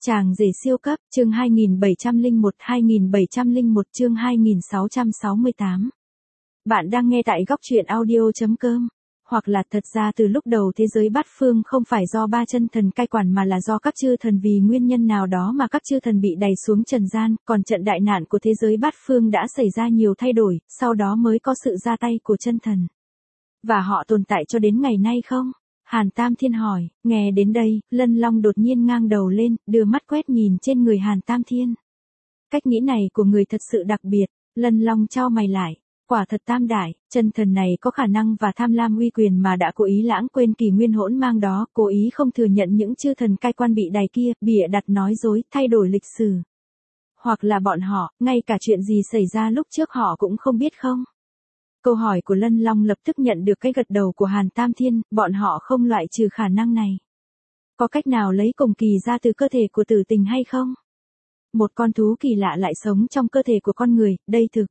Chàng rể siêu cấp, chương 2701 chương 2668. Bạn đang nghe tại góc truyện audio.com. Hoặc là thật ra từ lúc đầu thế giới bát phương không phải do ba chân thần cai quản mà là do các chư thần vì nguyên nhân nào đó mà các chư thần bị đày xuống trần gian, còn trận đại nạn của thế giới bát phương đã xảy ra nhiều thay đổi, sau đó mới có sự ra tay của chân thần. Và họ tồn tại cho đến ngày nay không? Hàn Tam Thiên hỏi, nghe đến đây, Lân Long đột nhiên ngang đầu lên, đưa mắt quét nhìn trên người Hàn Tam Thiên. Cách nghĩ này của người thật sự đặc biệt, Lân Long chau mày lại, quả thật tam đại, chân thần này có khả năng và tham lam uy quyền mà đã cố ý lãng quên kỷ nguyên hỗn mang đó, cố ý không thừa nhận những chư thần cai quan bị đày kia, bịa đặt nói dối, thay đổi lịch sử. Hoặc là bọn họ, ngay cả chuyện gì xảy ra lúc trước họ cũng không biết không? Câu hỏi của Lân Long lập tức nhận được cái gật đầu của Hàn Tam Thiên, bọn họ không loại trừ khả năng này. Có cách nào lấy cùng kỳ ra từ cơ thể của tử tình hay không? Một con thú kỳ lạ lại sống trong cơ thể của con người, đây thực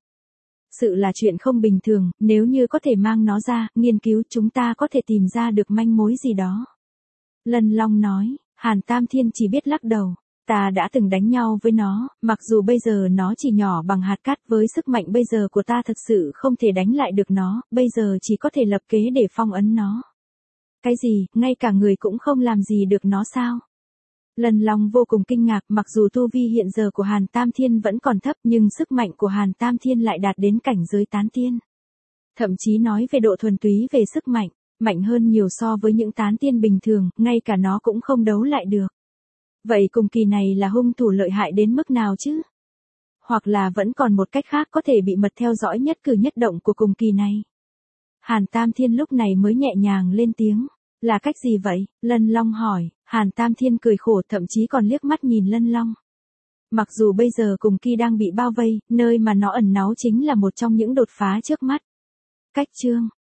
sự là chuyện không bình thường, nếu như có thể mang nó ra, nghiên cứu chúng ta có thể tìm ra được manh mối gì đó. Lân Long nói, Hàn Tam Thiên chỉ biết lắc đầu. Ta đã từng đánh nhau với nó, mặc dù bây giờ nó chỉ nhỏ bằng hạt cát, với sức mạnh bây giờ của ta thật sự không thể đánh lại được nó, bây giờ chỉ có thể lập kế để phong ấn nó. Cái gì, ngay cả người cũng không làm gì được nó sao? Lân Long vô cùng kinh ngạc, mặc dù tu vi hiện giờ của Hàn Tam Thiên vẫn còn thấp nhưng sức mạnh của Hàn Tam Thiên lại đạt đến cảnh giới tán tiên. Thậm chí nói về độ thuần túy về sức mạnh, mạnh hơn nhiều so với những tán tiên bình thường, ngay cả nó cũng không đấu lại được. Vậy cùng kỳ này là hung thủ lợi hại đến mức nào chứ? Hoặc là vẫn còn một cách khác có thể bị mật theo dõi nhất cử nhất động của cùng kỳ này? Hàn Tam Thiên lúc này mới nhẹ nhàng lên tiếng. Là cách gì vậy? Lân Long hỏi. Hàn Tam Thiên cười khổ, thậm chí còn liếc mắt nhìn Lân Long. Mặc dù bây giờ cùng kỳ đang bị bao vây, nơi mà nó ẩn náu chính là một trong những đột phá trước mắt. Cách chương